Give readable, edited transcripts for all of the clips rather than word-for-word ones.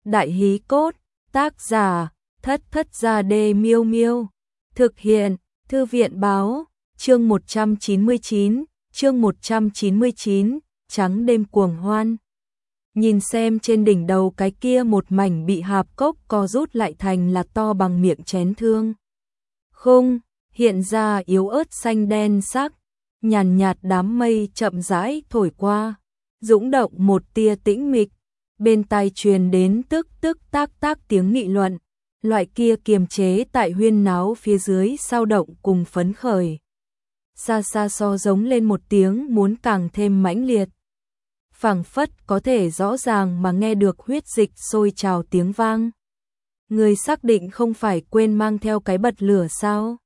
Đại hí cốt, tác giả, Thất Thất Gia Đê Miêu Miêu. Thực hiện, Thư viện báo, chương 199, trắng đêm cuồng hoan. Nhìn xem trên đỉnh đầu cái kia một mảnh bị hạp cốc co rút lại thành là to bằng miệng chén thương. Khung, hiện ra yếu ớt xanh đen sắc, nhàn nhạt đám mây chậm rãi thổi qua, dũng động một tia tĩnh mịch, bên tai truyền đến tức tức tác tác tiếng nghị luận, loại kia kiềm chế tại huyên náo phía dưới sao động cùng phấn khởi. Xa xa so giống lên một tiếng muốn càng thêm mãnh liệt. Phảng phất có thể rõ ràng mà nghe được huyết dịch sôi trào tiếng vang. Người xác định không phải quên mang theo cái bật lửa sao?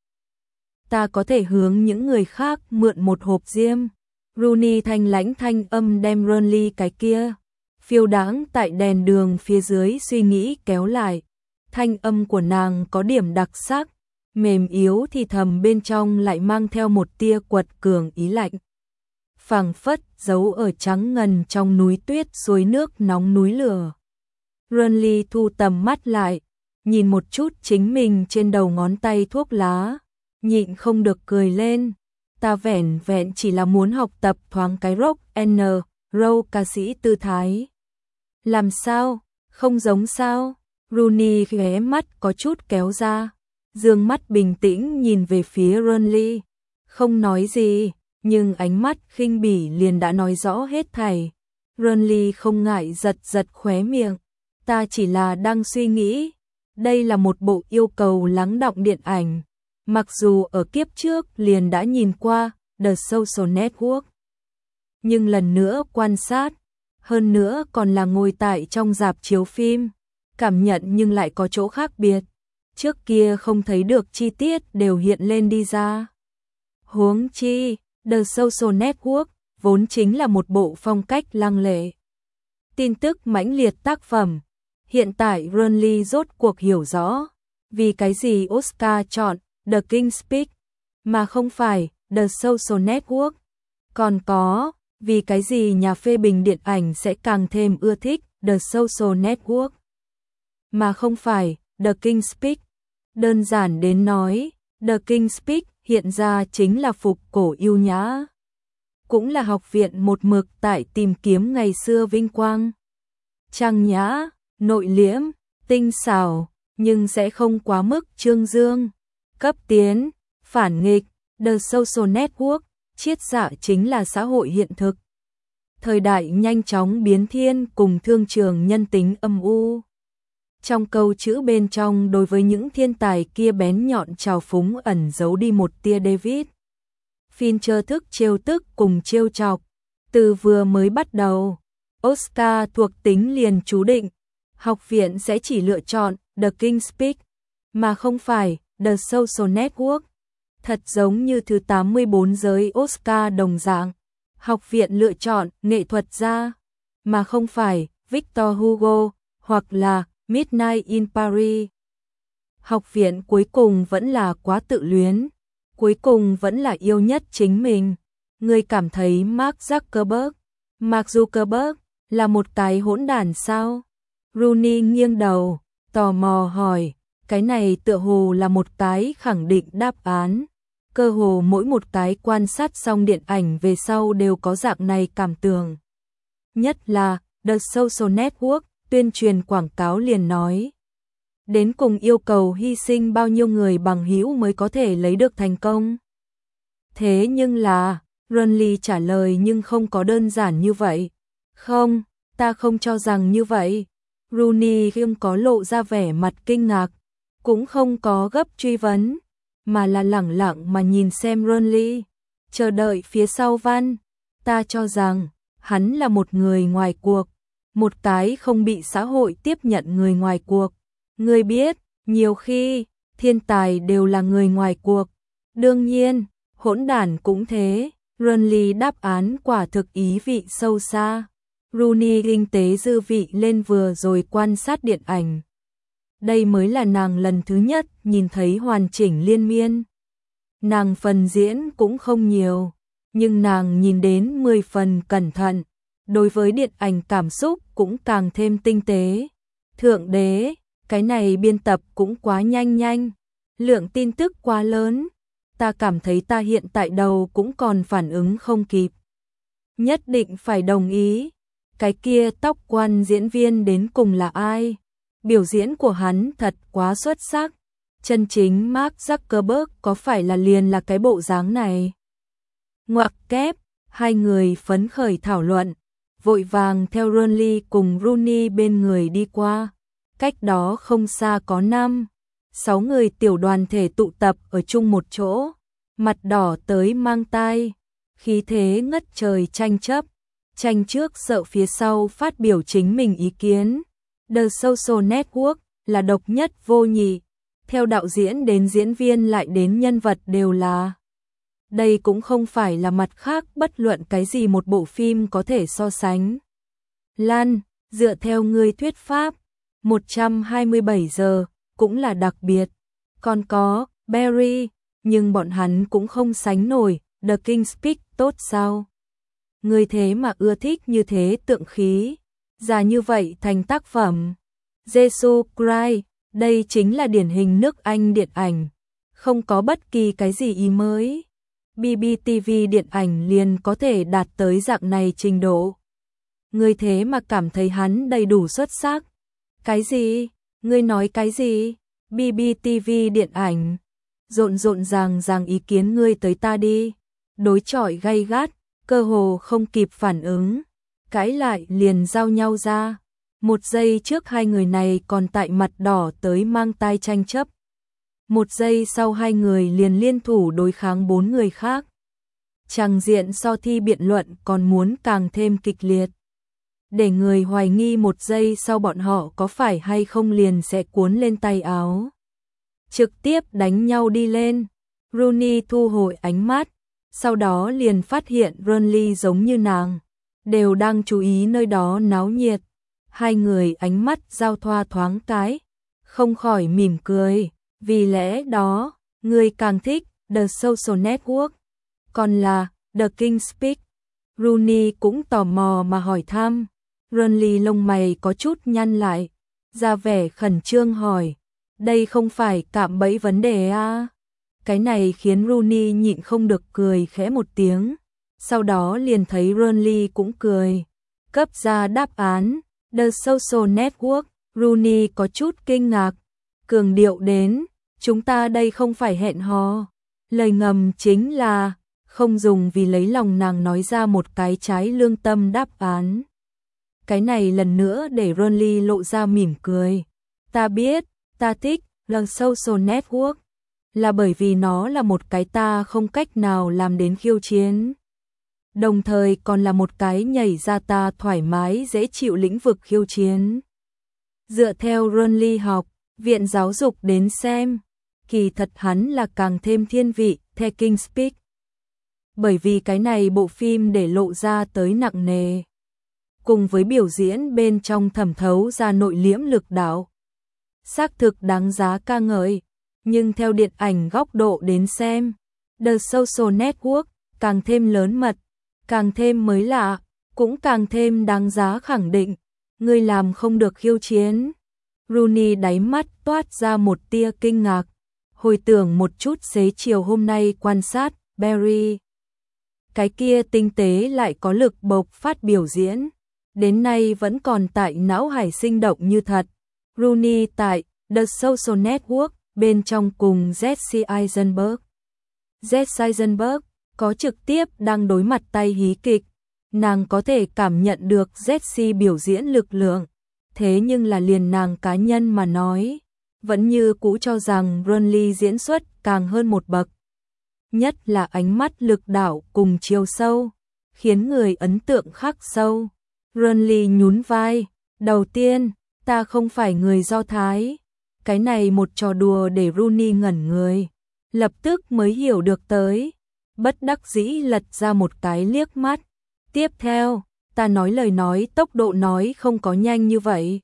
Ta có thể hướng những người khác mượn một hộp diêm. Rooney thanh lãnh thanh âm đem Burnley cái kia phiêu đãng tại đèn đường phía dưới suy nghĩ kéo lại. Thanh âm của nàng có điểm đặc sắc, mềm yếu thì thầm bên trong lại mang theo một tia quật cường ý lạnh. Phảng phất giấu ở trắng ngần trong núi tuyết suối nước nóng núi lửa. Burnley thu tầm mắt lại, nhìn một chút chính mình trên đầu ngón tay thuốc lá, nhịn không được cười lên. Ta vẻn vẹn chỉ là muốn học tập thoáng cái rock and roll ca sĩ tư thái. Làm sao? Không giống sao? Rooney ghé mắt có chút kéo ra, dương mắt bình tĩnh nhìn về phía Burnley, không nói gì, nhưng ánh mắt khinh bỉ liền đã nói rõ hết thảy. Burnley không ngại giật giật khóe miệng, ta chỉ là đang suy nghĩ, đây là một bộ yêu cầu lắng đọng điện ảnh, mặc dù ở kiếp trước liền đã nhìn qua The Social Network, nhưng lần nữa quan sát, hơn nữa còn là ngồi tại trong rạp chiếu phim, cảm nhận nhưng lại có chỗ khác biệt. Trước kia không thấy được chi tiết đều hiện lên đi ra. Huống chi, The Social Network vốn chính là một bộ phong cách lăng lệ, tin tức mãnh liệt tác phẩm. Hiện tại Burnley rốt cuộc hiểu rõ vì cái gì Oscar chọn The King's Speech mà không phải The Social Network. Còn có vì cái gì nhà phê bình điện ảnh sẽ càng thêm ưa thích The Social Network mà không phải The King's Speech. Đơn giản đến nói, The King's Speech hiện ra chính là phục cổ yêu nhã, cũng là học viện một mực tại tìm kiếm ngày xưa vinh quang. Trang nhã, nội liễm, tinh xảo, nhưng sẽ không quá mức trương dương, cấp tiến, phản nghịch. The Social Network, triết dạ chính là xã hội hiện thực. Thời đại nhanh chóng biến thiên cùng thương trường nhân tính âm u. Trong câu chữ bên trong đối với những thiên tài kia bén nhọn trào phúng ẩn giấu đi một tia David Fincher thức trêu tức cùng trêu chọc. Từ vừa mới bắt đầu, Oscar thuộc tính liền chú định, học viện sẽ chỉ lựa chọn The King's Speech, mà không phải The Social Network. Thật giống như thứ 84 giới Oscar đồng dạng, học viện lựa chọn nghệ thuật gia, mà không phải Victor Hugo, hoặc là Midnight in Paris. Học viện cuối cùng vẫn là quá tự luyến, cuối cùng vẫn là yêu nhất chính mình. Người cảm thấy Mark Zuckerberg là một cái hỗn đản sao? Rooney nghiêng đầu, tò mò hỏi, cái này tựa hồ là một cái khẳng định đáp án. Cơ hồ mỗi một cái quan sát xong điện ảnh về sau đều có dạng này cảm tưởng. Nhất là The Social Network, tuyên truyền quảng cáo liền nói. Đến cùng yêu cầu hy sinh bao nhiêu người bằng hữu mới có thể lấy được thành công. Thế nhưng là, Burnley trả lời nhưng không có đơn giản như vậy. Không, ta không cho rằng như vậy. Rooney không có lộ ra vẻ mặt kinh ngạc, cũng không có gấp truy vấn, mà là lẳng lặng mà nhìn xem Burnley, chờ đợi phía sau văn. Ta cho rằng, hắn là một người ngoài cuộc, một cái không bị xã hội tiếp nhận người ngoài cuộc. Ngươi biết, nhiều khi, thiên tài đều là người ngoài cuộc. Đương nhiên, hỗn đản cũng thế. Burnley đáp án quả thực ý vị sâu xa. Rooney kinh tế dư vị lên vừa rồi quan sát điện ảnh. Đây mới là nàng lần thứ nhất nhìn thấy hoàn chỉnh liên miên. Nàng phần diễn cũng không nhiều, nhưng nàng nhìn đến 10 phần cẩn thận. Đối với điện ảnh cảm xúc cũng càng thêm tinh tế. Thượng đế, cái này biên tập cũng quá nhanh, lượng tin tức quá lớn, ta cảm thấy ta hiện tại đầu cũng còn phản ứng không kịp. Nhất định phải đồng ý, cái kia tóc quan diễn viên đến cùng là ai? Biểu diễn của hắn thật quá xuất sắc, chân chính Mark Zuckerberg có phải là liền là cái bộ dáng này? Ngoặc kép, hai người phấn khởi thảo luận, vội vàng theo Ronly cùng Rooney bên người đi qua. Cách đó không xa có 5-6 người tiểu đoàn thể tụ tập ở chung một chỗ, mặt đỏ tới mang tai, khí thế ngất trời tranh chấp, tranh trước sợ phía sau phát biểu chính mình ý kiến. The Social Network là độc nhất vô nhị, theo đạo diễn đến diễn viên lại đến nhân vật đều là. Đây cũng không phải là mặt khác bất luận cái gì một bộ phim có thể so sánh. Lan, dựa theo ngươi thuyết pháp, 127 giờ cũng là đặc biệt. Còn có Barry, nhưng bọn hắn cũng không sánh nổi The King's Speech tốt sao? Ngươi thế mà ưa thích như thế tượng khí, già như vậy thành tác phẩm. Jesus Christ, đây chính là điển hình nước Anh điện ảnh, không có bất kỳ cái gì ý mới. BBTV điện ảnh liền có thể đạt tới dạng này trình độ. Ngươi thế mà cảm thấy hắn đầy đủ xuất sắc. Cái gì? Ngươi nói cái gì? BBTV điện ảnh. Rộn ràng ý kiến ngươi tới ta đi. Đối chọi gay gắt, cơ hồ không kịp phản ứng. Cãi lại liền giao nhau ra. Một giây trước hai người này còn tại mặt đỏ tới mang tai tranh chấp. Một giây sau hai người liền liên thủ đối kháng 4 người khác. Tràng diện so thi biện luận còn muốn càng thêm kịch liệt. Để người hoài nghi một giây sau bọn họ có phải hay không liền sẽ cuốn lên tay áo. Trực tiếp đánh nhau đi lên. Rooney thu hồi ánh mắt, sau đó liền phát hiện Ronly giống như nàng, đều đang chú ý nơi đó náo nhiệt. Hai người ánh mắt giao thoa thoáng cái, không khỏi mỉm cười. Vì lẽ đó, người càng thích The Social Network, còn là The King's Speech. Rooney cũng tò mò mà hỏi thăm. Ronly lông mày có chút nhăn lại, ra vẻ khẩn trương hỏi, đây không phải cạm bẫy vấn đề à? Cái này khiến Rooney nhịn không được cười khẽ một tiếng, sau đó liền thấy Ronly cũng cười, cấp ra đáp án, The Social Network. Rooney có chút kinh ngạc, cường điệu đến, chúng ta đây không phải hẹn hò. Lời ngầm chính là, không dùng vì lấy lòng nàng nói ra một cái trái lương tâm đáp án. Cái này lần nữa để Ronly lộ ra mỉm cười. Ta biết, ta thích The Social Network, là bởi vì nó là một cái ta không cách nào làm đến khiêu chiến. Đồng thời còn là một cái nhảy ra ta thoải mái dễ chịu lĩnh vực khiêu chiến. Dựa theo Ronly học, viện giáo dục đến xem, kỳ thật hắn là càng thêm thiên vị The King's Speech. Bởi vì cái này bộ phim để lộ ra tới nặng nề, cùng với biểu diễn bên trong thẩm thấu ra nội liễm lực đạo. Xác thực đáng giá ca ngợi, nhưng theo điện ảnh góc độ đến xem, The Social Network càng thêm lớn mật, càng thêm mới lạ, cũng càng thêm đáng giá khẳng định. Ngươi làm không được khiêu chiến. Rooney đáy mắt toát ra một tia kinh ngạc, hồi tưởng một chút xế chiều hôm nay quan sát Barry. Cái kia tinh tế lại có lực bộc phát biểu diễn, đến nay vẫn còn tại não hải sinh động như thật. Rooney tại The Social Network bên trong cùng Jesse Eisenberg. Jesse Eisenberg có trực tiếp đang đối mặt tay hí kịch, nàng có thể cảm nhận được Jesse biểu diễn lực lượng, thế nhưng là liền nàng cá nhân mà nói, vẫn như cũ cho rằng Ronly diễn xuất càng hơn một bậc. Nhất là ánh mắt lực đạo cùng chiều sâu, khiến người ấn tượng khắc sâu. Ronly nhún vai, đầu tiên, ta không phải người Do Thái. Cái này một trò đùa để Rooney ngẩn người, lập tức mới hiểu được tới, bất đắc dĩ lật ra một cái liếc mắt. Tiếp theo, ta nói lời nói tốc độ nói không có nhanh như vậy.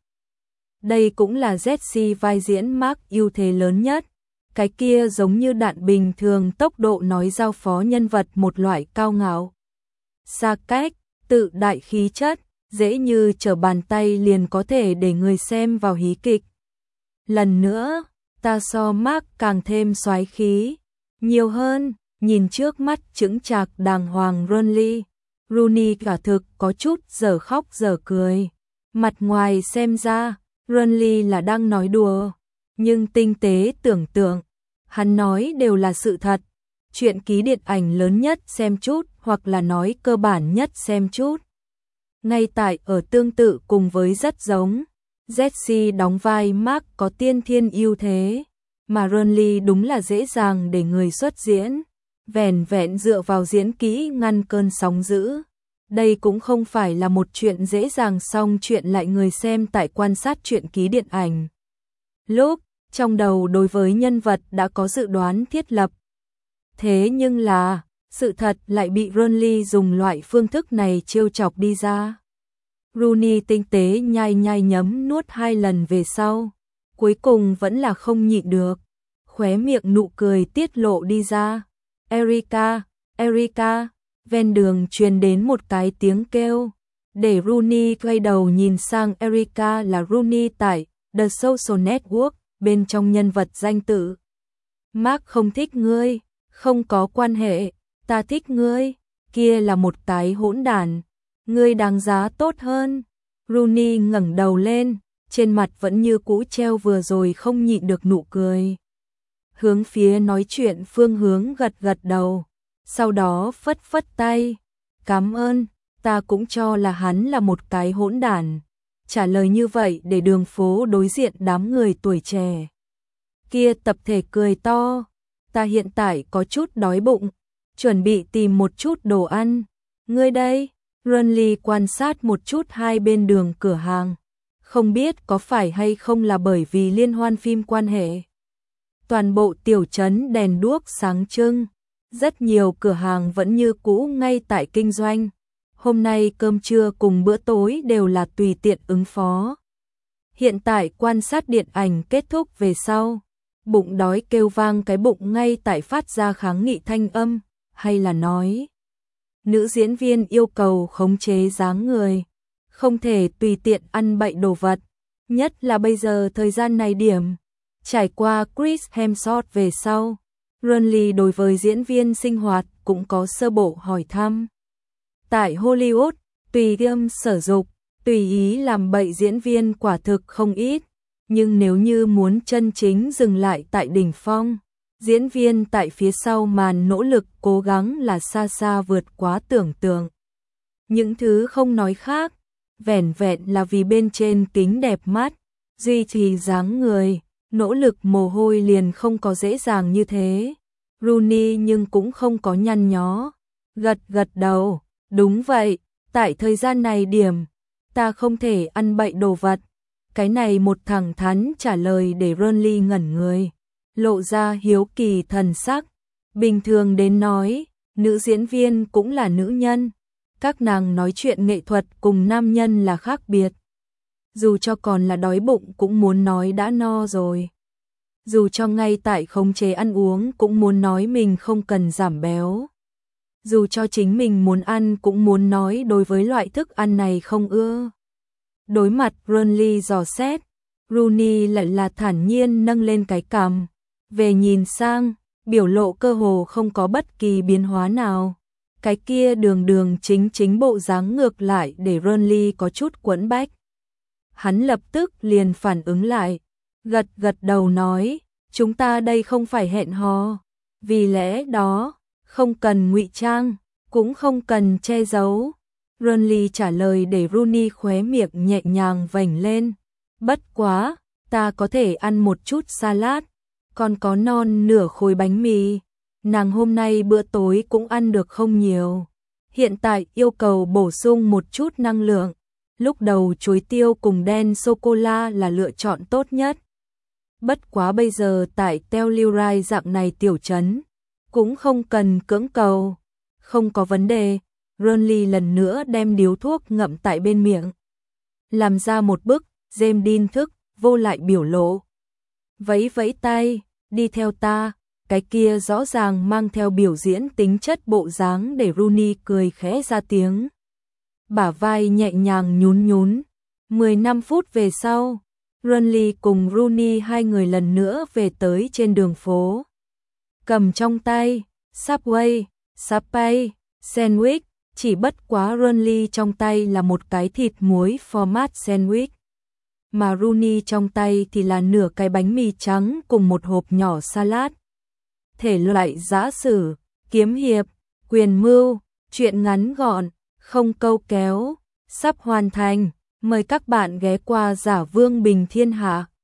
Đây cũng là Jesse vai diễn Mark ưu thế lớn nhất. Cái kia giống như đạn bình thường tốc độ nói giao phó nhân vật một loại cao ngạo. Xa cách, tự đại khí chất, dễ như trở bàn tay liền có thể để người xem vào hí kịch. Lần nữa, ta so Mark càng thêm soái khí, nhiều hơn, nhìn trước mắt chững chạc đàng hoàng Rooney cả thực có chút dở khóc dở cười. Mặt ngoài xem ra, Rooney là đang nói đùa, nhưng tinh tế tưởng tượng, hắn nói đều là sự thật. Chuyện ký điện ảnh lớn nhất xem chút, hoặc là nói cơ bản nhất xem chút. Ngay tại ở tương tự cùng với rất giống, Jesse đóng vai Mark có tiên thiên ưu thế, mà Rooney đúng là dễ dàng để người xuất diễn, vẻn vẹn dựa vào diễn kỹ ngăn cơn sóng dữ. Đây cũng không phải là một chuyện dễ dàng, xong chuyện lại người xem tại quan sát chuyện ký điện ảnh. Lúc trong đầu đối với nhân vật đã có dự đoán thiết lập. Thế nhưng là, sự thật lại bị Rooney dùng loại phương thức này trêu chọc đi ra. Rooney tinh tế nhai nhai nhấm nuốt 2 lần về sau, cuối cùng vẫn là không nhịn được, khóe miệng nụ cười tiết lộ đi ra. Erica, ven đường truyền đến một cái tiếng kêu, để Rooney quay đầu nhìn sang Erica là Rooney tại The Social Network, bên trong nhân vật danh tự. Mark không thích ngươi, không có quan hệ, ta thích ngươi, kia là một cái hỗn đản, ngươi đáng giá tốt hơn. Rooney ngẩng đầu lên, trên mặt vẫn như cũ treo vừa rồi không nhịn được nụ cười. Hướng phía nói chuyện phương hướng gật gật đầu, sau đó phất phất tay, cảm ơn, ta cũng cho là hắn là một cái hỗn đản. Trả lời như vậy để đường phố đối diện đám người tuổi trẻ kia tập thể cười to. Ta hiện tại có chút đói bụng, chuẩn bị tìm một chút đồ ăn. Ngươi đây? Rooney quan sát một chút hai bên đường cửa hàng, không biết có phải hay không là bởi vì liên hoan phim quan hệ. Toàn bộ tiểu trấn đèn đuốc sáng trưng, rất nhiều cửa hàng vẫn như cũ ngay tại kinh doanh. Hôm nay cơm trưa cùng bữa tối đều là tùy tiện ứng phó. Hiện tại quan sát điện ảnh kết thúc về sau, bụng đói kêu vang cái bụng ngay tại phát ra kháng nghị thanh âm, hay là nói nữ diễn viên yêu cầu khống chế dáng người, không thể tùy tiện ăn bậy đồ vật, nhất là bây giờ thời gian này điểm. Trải qua Chris Hemsworth về sau, Rooney đối với diễn viên sinh hoạt cũng có sơ bộ hỏi thăm. Tại Hollywood, tùy tiêm sở dục, tùy ý làm bậy diễn viên quả thực không ít, nhưng nếu như muốn chân chính dừng lại tại đỉnh phong, diễn viên tại phía sau màn nỗ lực cố gắng là xa xa vượt quá tưởng tượng. Những thứ không nói khác, vẻn vẹn là vì bên trên kính đẹp mắt, duy trì dáng người, nỗ lực mồ hôi liền không có dễ dàng như thế. Rooney nhưng cũng không có nhăn nhó, gật gật đầu, đúng vậy, tại thời gian này điểm, ta không thể ăn bậy đồ vật. Cái này một thẳng thắn trả lời để Rooney ngẩn người, lộ ra hiếu kỳ thần sắc. Bình thường đến nói, nữ diễn viên cũng là nữ nhân, các nàng nói chuyện nghệ thuật cùng nam nhân là khác biệt. Dù cho còn là đói bụng cũng muốn nói đã no rồi. Dù cho ngay tại khống chế ăn uống cũng muốn nói mình không cần giảm béo. Dù cho chính mình muốn ăn cũng muốn nói đối với loại thức ăn này không ưa. Đối mặt Rooney dò xét, Rooney lại là thản nhiên nâng lên cái cằm, về nhìn sang, biểu lộ cơ hồ không có bất kỳ biến hóa nào. Cái kia đường đường chính chính bộ dáng ngược lại để Rooney có chút quẫn bách. Hắn lập tức liền phản ứng lại, gật gật đầu nói, chúng ta đây không phải hẹn hò, vì lẽ đó, không cần ngụy trang, cũng không cần che giấu. Rooney trả lời để Rooney khóe miệng nhẹ nhàng vểnh lên, bất quá, ta có thể ăn một chút salad, còn có non nửa khối bánh mì, nàng hôm nay bữa tối cũng ăn được không nhiều, hiện tại yêu cầu bổ sung một chút năng lượng, lúc đầu chuối tiêu cùng đen sô-cô-la là lựa chọn tốt nhất. Bất quá bây giờ tại Telluride dạng này tiểu trấn, cũng không cần cưỡng cầu, không có vấn đề. Rooney lần nữa đem điếu thuốc ngậm tại bên miệng, làm ra một bức James Dean thức vô lại biểu lộ. Vẫy vẫy tay, đi theo ta, cái kia rõ ràng mang theo biểu diễn tính chất bộ dáng để Rooney cười khẽ ra tiếng. bả vai nhẹ nhàng nhún nhún. 15 phút về sau, Runley cùng Rooney hai người lần nữa về tới trên đường phố. Cầm trong tay Subway, Subway, sandwich, chỉ bất quá Runley trong tay là một cái thịt muối format sandwich, mà Rooney trong tay thì là nửa cái bánh mì trắng cùng một hộp nhỏ salad. Thể loại giã sử, kiếm hiệp, quyền mưu, truyện ngắn gọn, không câu kéo, sắp hoàn thành. Mời các bạn ghé qua Giả Vương Bình Thiên Hạ.